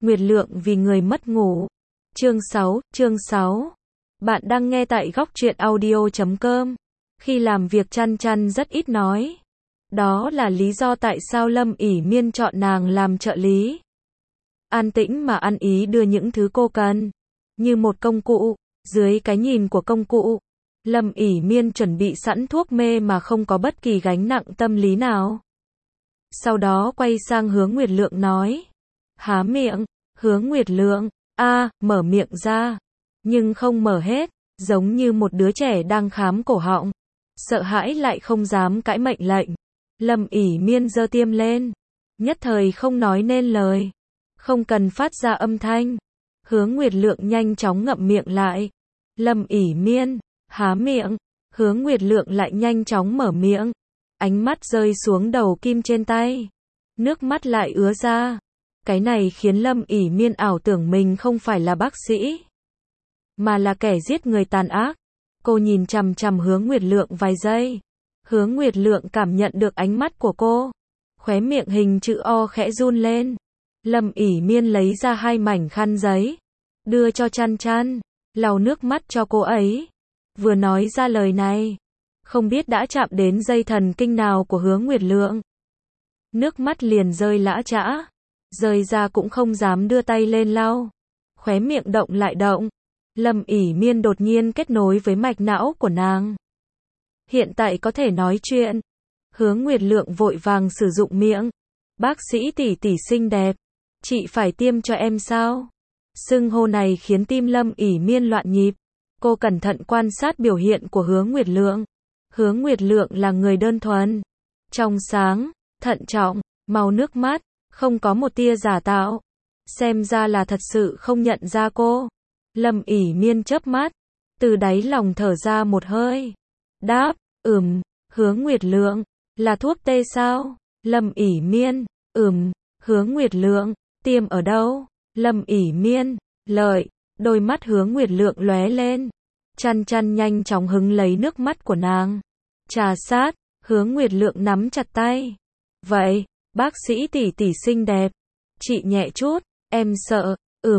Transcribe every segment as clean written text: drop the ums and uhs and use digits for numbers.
Nguyệt Lượng vì người mất ngủ. Chương 6. Bạn đang nghe tại góc truyện audio.com. Khi làm việc Chăn Chăn rất ít nói. Đó là lý do tại sao Lâm ỷ Miên chọn nàng làm trợ lý. An tĩnh mà ăn ý đưa những thứ cô cần. Như một công cụ. Dưới cái nhìn của công cụ, Lâm ỷ Miên chuẩn bị sẵn thuốc mê mà không có bất kỳ gánh nặng tâm lý nào. Sau đó quay sang Hứa Nguyệt Lượng nói. Há miệng. Hứa Nguyệt Lượng, mở miệng ra, nhưng không mở hết, giống như một đứa trẻ đang khám cổ họng, sợ hãi lại không dám cãi mệnh lệnh. Lâm ỷ Miên giơ tiêm lên, nhất thời không nói nên lời, không cần phát ra âm thanh. Hứa Nguyệt Lượng nhanh chóng ngậm miệng lại. Lâm ỷ Miên, há miệng, Hứa Nguyệt Lượng lại nhanh chóng mở miệng, ánh mắt rơi xuống đầu kim trên tay, nước mắt lại ứa ra. Cái này khiến Lâm ỷ Miên ảo tưởng mình không phải là bác sĩ, mà là kẻ giết người tàn ác. Cô nhìn chằm chằm Hứa Nguyệt Lượng vài giây. Hứa Nguyệt Lượng cảm nhận được ánh mắt của cô. Khóe miệng hình chữ O khẽ run lên. Lâm ỷ Miên lấy ra 2 mảnh khăn giấy, đưa cho Chăn Chăn, lau nước mắt cho cô ấy. Vừa nói ra lời này, không biết đã chạm đến dây thần kinh nào của Hứa Nguyệt Lượng. Nước mắt liền rơi lã chã. Rơi ra cũng không dám đưa tay lên lau. Khóe miệng động lại động. Lâm ỷ Miên đột nhiên kết nối với mạch não của nàng. Hiện tại có thể nói chuyện. Hứa Nguyệt Lượng vội vàng sử dụng miệng. Bác sĩ tỷ tỷ xinh đẹp, chị phải tiêm cho em sao? Xưng hô này khiến tim Lâm ỷ Miên loạn nhịp. Cô cẩn thận quan sát biểu hiện của Hứa Nguyệt Lượng. Hứa Nguyệt Lượng là người đơn thuần, trong sáng, thận trọng, màu nước mắt, không có một tia giả tạo. Xem ra là thật sự không nhận ra cô. Lâm ỷ Miên chớp mắt, từ đáy lòng thở ra một hơi. Đáp, Hứa Nguyệt Lượng, là thuốc tê sao? Lâm ỷ Miên, Hứa Nguyệt Lượng, tiêm ở đâu? Lâm ỷ Miên, lợi. Đôi mắt Hứa Nguyệt Lượng lóe lên. Chăn Chăn nhanh chóng hứng lấy nước mắt của nàng, trà sát. Hứa Nguyệt Lượng nắm chặt tay. Vậy, bác sĩ tỷ tỷ xinh đẹp, chị nhẹ chút, em sợ.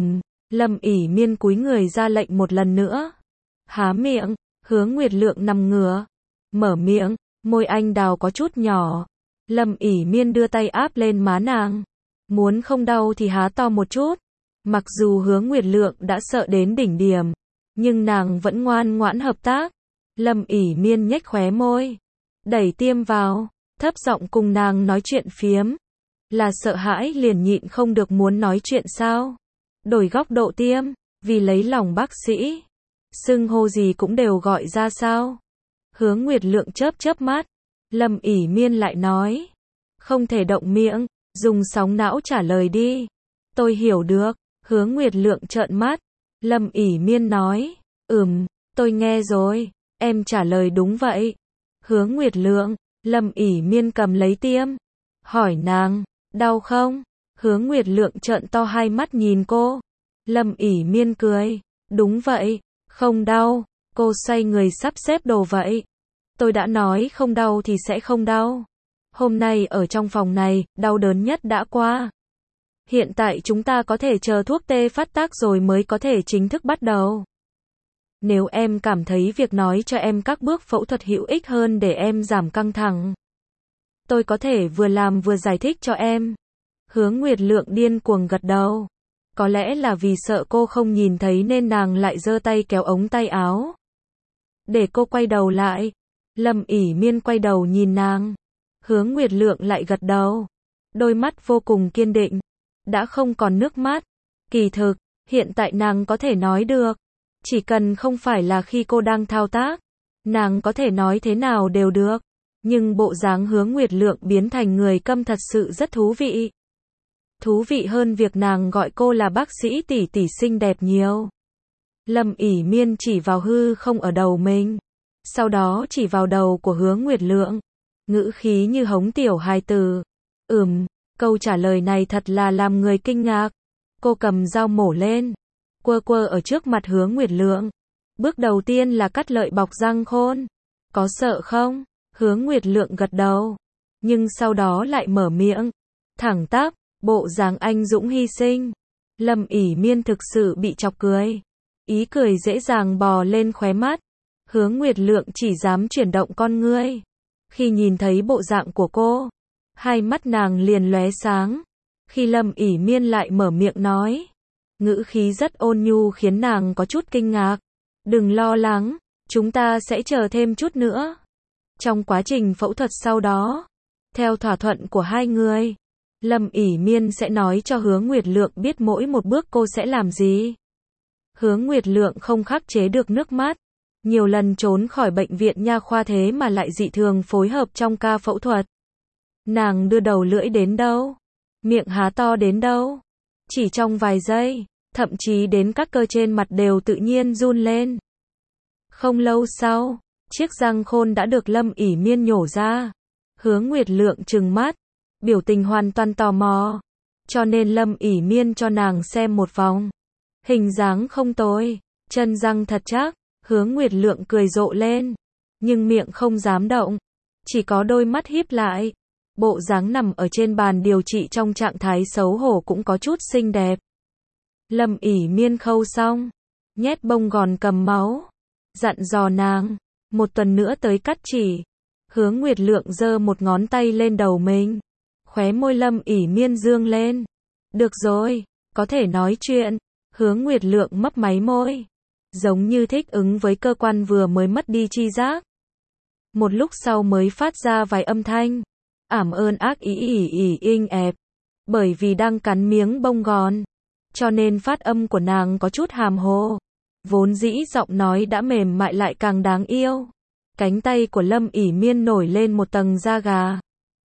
Lâm ỷ Miên cúi người ra lệnh một lần nữa. Há miệng. Hứa Nguyệt Lượng nằm ngửa, mở miệng, môi anh đào có chút nhỏ. Lâm ỷ Miên đưa tay áp lên má nàng. Muốn không đau thì há to một chút. Mặc dù Hứa Nguyệt Lượng đã sợ đến đỉnh điểm, nhưng nàng vẫn ngoan ngoãn hợp tác. Lâm ỷ Miên nhếch khóe môi, đẩy tiêm vào, thấp giọng cùng nàng nói chuyện phiếm. Là sợ hãi liền nhịn không được muốn nói chuyện sao? Đổi góc độ tiêm, vì lấy lòng bác sĩ. Xưng hô gì cũng đều gọi ra sao? Hứa Nguyệt Lượng chớp mắt. Lâm ỷ Miên lại nói. Không thể động miệng, dùng sóng não trả lời đi. Tôi hiểu được. Hứa Nguyệt Lượng trợn mắt. Lâm ỷ Miên nói. Tôi nghe rồi. Em trả lời đúng vậy. Hứa Nguyệt Lượng. Lâm ỷ Miên cầm lấy tiêm, hỏi nàng, đau không? Hứa Nguyệt Lượng trợn to 2 mắt nhìn cô. Lâm ỷ Miên cười, đúng vậy, không đau. Cô xoay người sắp xếp đồ vậy. Tôi đã nói không đau thì sẽ không đau. Hôm nay ở trong phòng này, đau đớn nhất đã qua. Hiện tại chúng ta có thể chờ thuốc tê phát tác rồi mới có thể chính thức bắt đầu. Nếu em cảm thấy việc nói cho em các bước phẫu thuật hữu ích hơn để em giảm căng thẳng, tôi có thể vừa làm vừa giải thích cho em. Hứa Nguyệt Lượng điên cuồng gật đầu. Có lẽ là vì sợ cô không nhìn thấy nên nàng lại giơ tay kéo ống tay áo, để cô quay đầu lại. Lâm ỷ Miên quay đầu nhìn nàng. Hứa Nguyệt Lượng lại gật đầu. Đôi mắt vô cùng kiên định, đã không còn nước mắt. Kỳ thực, hiện tại nàng có thể nói được. Chỉ cần không phải là khi cô đang thao tác, nàng có thể nói thế nào đều được. Nhưng bộ dáng Hứa Nguyệt Lượng biến thành người câm thật sự rất thú vị. Thú vị hơn việc nàng gọi cô là bác sĩ tỷ tỷ xinh đẹp nhiều. Lâm ỷ Miên chỉ vào hư không ở đầu mình, sau đó chỉ vào đầu của Hứa Nguyệt Lượng, ngữ khí như hống tiểu hài tử. Câu trả lời này thật là làm người kinh ngạc. Cô cầm dao mổ lên, quơ ở trước mặt Hứa Nguyệt Lượng. Bước đầu tiên là cắt lợi bọc răng khôn. Có sợ không? Hứa Nguyệt Lượng gật đầu, nhưng sau đó lại mở miệng, thẳng tắp, bộ dáng anh dũng hy sinh. Lâm ỉ miên thực sự bị chọc cười. Ý cười dễ dàng bò lên khóe mắt. Hứa Nguyệt Lượng chỉ dám chuyển động con ngươi. Khi nhìn thấy bộ dạng của cô, hai mắt nàng liền lóe sáng. Khi Lâm ỉ miên lại mở miệng nói, ngữ khí rất ôn nhu khiến nàng có chút kinh ngạc. Đừng lo lắng, chúng ta sẽ chờ thêm chút nữa. Trong quá trình phẫu thuật sau đó, theo thỏa thuận của hai người, Lâm ỉ miên sẽ nói cho Hứa Nguyệt Lượng biết mỗi một bước cô sẽ làm gì. Hứa Nguyệt Lượng không khắc chế được nước mắt. Nhiều lần trốn khỏi bệnh viện nha khoa thế mà lại dị thường phối hợp trong ca phẫu thuật. Nàng đưa đầu lưỡi đến đâu, miệng há to đến đâu. Chỉ trong vài giây, thậm chí đến các cơ trên mặt đều tự nhiên run lên. Không lâu sau, chiếc răng khôn đã được Lâm ỉ miên nhổ ra. Hứa Nguyệt Lượng trừng mắt, biểu tình hoàn toàn tò mò. Cho nên Lâm ỉ miên cho nàng xem một vòng. Hình dáng không tồi, chân răng thật chắc. Hứa Nguyệt Lượng cười rộ lên, nhưng miệng không dám động, chỉ có đôi mắt híp lại. Bộ dáng nằm ở trên bàn điều trị trong trạng thái xấu hổ cũng có chút xinh đẹp. Lâm ỉ miên khâu xong, nhét bông gòn cầm máu, dặn dò nàng, một tuần nữa tới cắt chỉ. Hứa Nguyệt Lượng giơ một ngón tay lên đầu mình, khóe môi Lâm ỉ miên dương lên. Được rồi, có thể nói chuyện. Hứa Nguyệt Lượng mấp máy môi, giống như thích ứng với cơ quan vừa mới mất đi tri giác. Một lúc sau mới phát ra vài âm thanh. Ảm ơn ác ý ỉ ỉ inh ẹp. Bởi vì đang cắn miếng bông gòn, cho nên phát âm của nàng có chút hàm hồ. Vốn dĩ giọng nói đã mềm mại lại càng đáng yêu. Cánh tay của Lâm ỉ miên nổi lên một tầng da gà.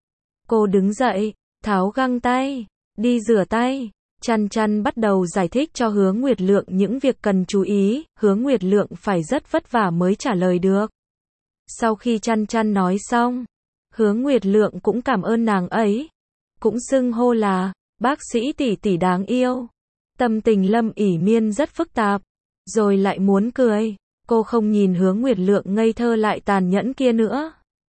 Cô đứng dậy, tháo găng tay, đi rửa tay. Chăn chăn bắt đầu giải thích cho Hứa Nguyệt Lượng những việc cần chú ý. Hứa Nguyệt Lượng phải rất vất vả mới trả lời được. Sau khi chăn chăn nói xong, Hứa Nguyệt Lượng cũng cảm ơn nàng ấy, cũng xưng hô là bác sĩ tỷ tỷ đáng yêu. Tâm tình Lâm ỉ miên rất phức tạp, rồi lại muốn cười. Cô không nhìn Hứa Nguyệt Lượng ngây thơ lại tàn nhẫn kia nữa.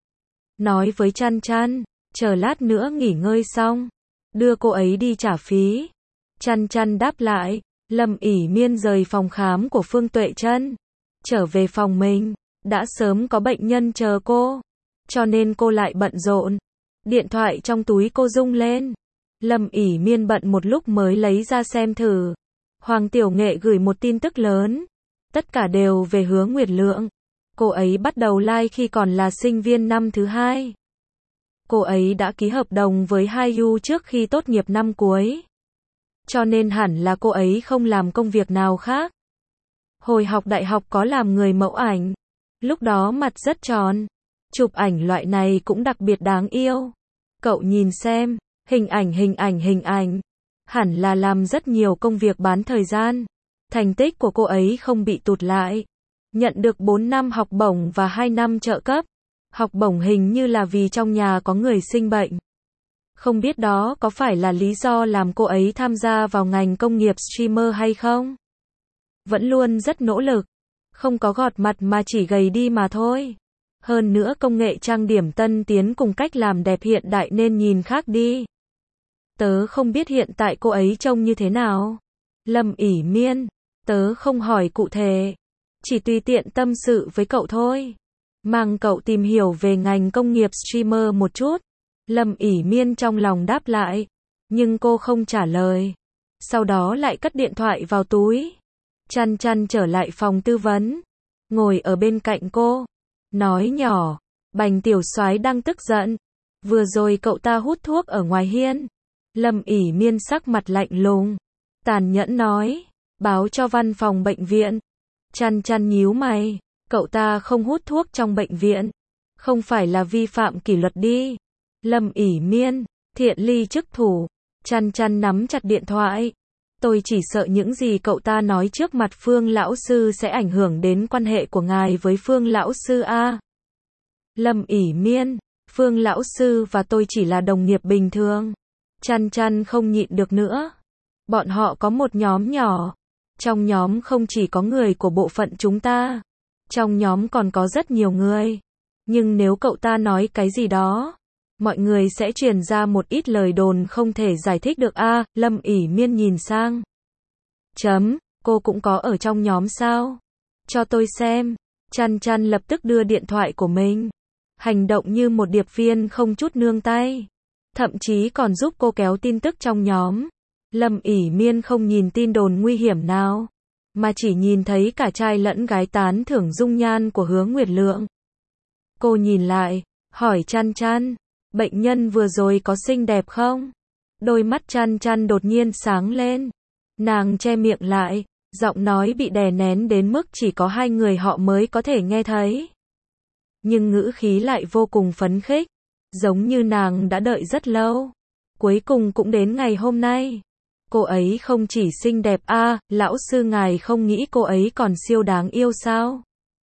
Nói với chăn chăn, chờ lát nữa nghỉ ngơi xong, đưa cô ấy đi trả phí. Chăn chăn đáp lại. Lâm ỉ miên rời phòng khám của Phương Tuệ Trân, trở về phòng mình. Đã sớm có bệnh nhân chờ cô, cho nên cô lại bận rộn. Điện thoại trong túi cô rung lên. Lâm ỉ miên bận một lúc mới lấy ra xem thử. Hoàng Tiểu Nghệ gửi một tin tức lớn. Tất cả đều về Hứa Nguyệt Lượng. Cô ấy bắt đầu like khi còn là sinh viên năm thứ 2. Cô ấy đã ký hợp đồng với HiU trước khi tốt nghiệp năm cuối. Cho nên hẳn là cô ấy không làm công việc nào khác. Hồi học đại học có làm người mẫu ảnh. Lúc đó mặt rất tròn. Chụp ảnh loại này cũng đặc biệt đáng yêu. Cậu nhìn xem, hình ảnh. Hẳn là làm rất nhiều công việc bán thời gian. Thành tích của cô ấy không bị tụt lại. Nhận được 4 năm học bổng và 2 năm trợ cấp. Học bổng hình như là vì trong nhà có người sinh bệnh. Không biết đó có phải là lý do làm cô ấy tham gia vào ngành công nghiệp streamer hay không? Vẫn luôn rất nỗ lực. Không có gọt mặt mà chỉ gầy đi mà thôi. Hơn nữa công nghệ trang điểm tân tiến cùng cách làm đẹp hiện đại nên nhìn khác đi. Tớ không biết hiện tại cô ấy trông như thế nào. Lâm ỉ miên, tớ không hỏi cụ thể. Chỉ tùy tiện tâm sự với cậu thôi. Mang cậu tìm hiểu về ngành công nghiệp streamer một chút. Lâm ỉ miên trong lòng đáp lại. Nhưng cô không trả lời. Sau đó lại cất điện thoại vào túi. Chăn chăn trở lại phòng tư vấn. Ngồi ở bên cạnh cô. Nói nhỏ. Bành tiểu soái đang tức giận. Vừa rồi cậu ta hút thuốc ở ngoài hiên. Lâm ỉ miên sắc mặt lạnh lùng. Tàn nhẫn nói. Báo cho văn phòng bệnh viện. Chăn chăn nhíu mày. Cậu ta không hút thuốc trong bệnh viện. Không phải là vi phạm kỷ luật đi. Lâm ỉ miên. Thiện ly chức thủ. Chăn chăn nắm chặt điện thoại. Tôi chỉ sợ những gì cậu ta nói trước mặt Phương lão sư sẽ ảnh hưởng đến quan hệ của ngài với Phương lão sư a. Lâm ỉ miên. Phương lão sư và tôi chỉ là đồng nghiệp bình thường. Chăn chăn không nhịn được nữa. Bọn họ có một nhóm nhỏ. Trong nhóm không chỉ có người của bộ phận chúng ta. Trong nhóm còn có rất nhiều người. Nhưng nếu cậu ta nói cái gì đó, mọi người sẽ truyền ra một ít lời đồn không thể giải thích được a. Lâm ỉ miên nhìn sang Cô cũng có ở trong nhóm sao? Cho tôi xem. Chăn Chăn lập tức đưa điện thoại của mình. Hành động như một điệp viên không chút nương tay. Thậm chí còn giúp cô kéo tin tức trong nhóm. Lâm ỉ Miên không nhìn tin đồn nguy hiểm nào, mà chỉ nhìn thấy cả trai lẫn gái tán thưởng dung nhan của Hứa Nguyệt Lượng. Cô nhìn lại, hỏi Chăn Chăn, bệnh nhân vừa rồi có xinh đẹp không? Đôi mắt Chăn Chăn đột nhiên sáng lên. Nàng che miệng lại, giọng nói bị đè nén đến mức chỉ có hai người họ mới có thể nghe thấy. Nhưng ngữ khí lại vô cùng phấn khích, giống như nàng đã đợi rất lâu. Cuối cùng cũng đến ngày hôm nay. Cô ấy không chỉ xinh đẹp lão sư ngài không nghĩ cô ấy còn siêu đáng yêu sao?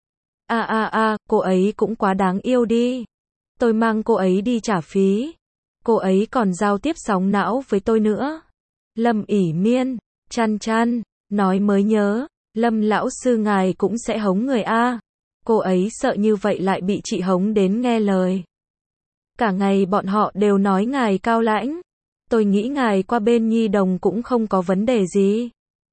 Cô ấy cũng quá đáng yêu đi. Tôi mang cô ấy đi trả phí. Cô ấy còn giao tiếp sóng não với tôi nữa. Lâm ỉ Miên, Chăn Chăn, nói mới nhớ, Lâm lão sư ngài cũng sẽ hống người Cô ấy sợ như vậy lại bị chị hống đến nghe lời. Cả ngày bọn họ đều nói ngài cao lãnh. Tôi nghĩ ngài qua bên nhi đồng cũng không có vấn đề gì.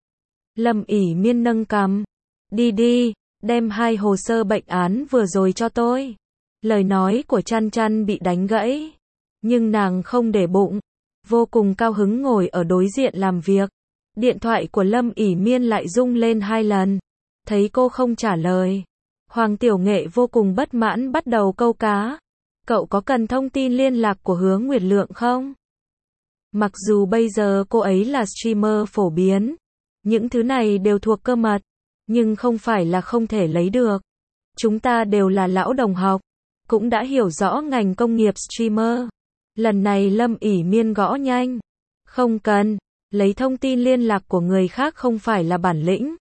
Lâm ỉ Miên nâng cằm. Đi, đem 2 hồ sơ bệnh án vừa rồi cho tôi. Lời nói của Chăn Chăn bị đánh gãy. Nhưng nàng không để bụng. Vô cùng cao hứng ngồi ở đối diện làm việc. Điện thoại của Lâm ỉ Miên lại rung lên 2 lần. Thấy cô không trả lời. Hoàng Tiểu Nghệ vô cùng bất mãn bắt đầu câu cá. Cậu có cần thông tin liên lạc của Hứa Nguyệt Lượng không? Mặc dù bây giờ cô ấy là streamer phổ biến, những thứ này đều thuộc cơ mật, nhưng không phải là không thể lấy được. Chúng ta đều là lão đồng học, cũng đã hiểu rõ ngành công nghiệp streamer. Lần này Lâm ỉ Miên gõ nhanh. Không cần, lấy thông tin liên lạc của người khác không phải là bản lĩnh.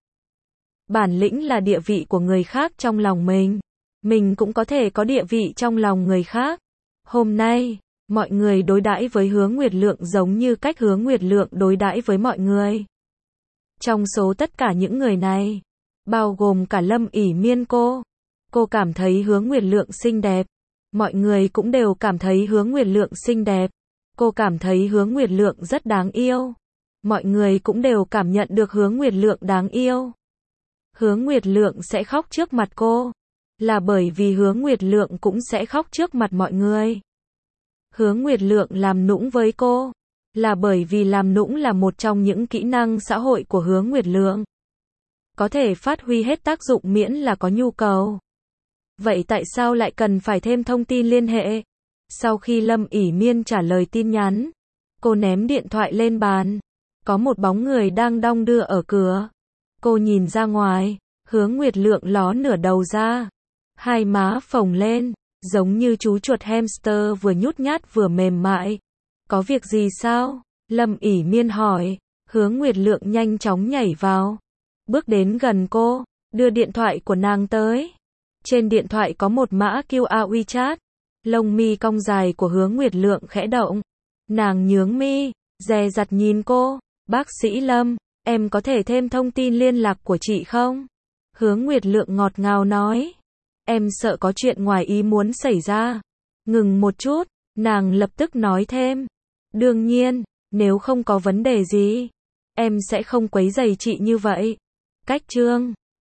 Bản lĩnh là địa vị của người khác trong lòng mình. Mình cũng có thể có địa vị trong lòng người khác. Hôm nay, mọi người đối đãi với Hứa Nguyệt Lượng giống như cách Hứa Nguyệt Lượng đối đãi với mọi người. Trong số tất cả những người này, bao gồm cả Lâm ỉ Miên cô cảm thấy Hứa Nguyệt Lượng xinh đẹp. Mọi người cũng đều cảm thấy Hứa Nguyệt Lượng xinh đẹp. Cô cảm thấy Hứa Nguyệt Lượng rất đáng yêu. Mọi người cũng đều cảm nhận được Hứa Nguyệt Lượng đáng yêu. Hứa Nguyệt Lượng sẽ khóc trước mặt cô, là bởi vì Hứa Nguyệt Lượng cũng sẽ khóc trước mặt mọi người. Hứa Nguyệt Lượng làm nũng với cô, là bởi vì làm nũng là một trong những kỹ năng xã hội của Hứa Nguyệt Lượng. Có thể phát huy hết tác dụng miễn là có nhu cầu. Vậy tại sao lại cần phải thêm thông tin liên hệ? Sau khi Lâm ỉ Miên trả lời tin nhắn, cô ném điện thoại lên bàn. Có một bóng người đang đong đưa ở cửa. Cô nhìn ra ngoài, Hứa Nguyệt Lượng ló nửa đầu ra. Hai má phồng lên, giống như chú chuột hamster vừa nhút nhát vừa mềm mại. Có việc gì sao? Lâm ỉ Miên hỏi. Hứa Nguyệt Lượng nhanh chóng nhảy vào. Bước đến gần cô, đưa điện thoại của nàng tới. Trên điện thoại có một mã QR WeChat. Lông mi cong dài của Hứa Nguyệt Lượng khẽ động. Nàng nhướng mi, dè dặt nhìn cô. Bác sĩ Lâm, em có thể thêm thông tin liên lạc của chị không? Hứa Nguyệt Lượng ngọt ngào nói. Em sợ có chuyện ngoài ý muốn xảy ra. Ngừng một chút, nàng lập tức nói thêm. Đương nhiên, nếu không có vấn đề gì, em sẽ không quấy rầy chị như vậy. Cách chương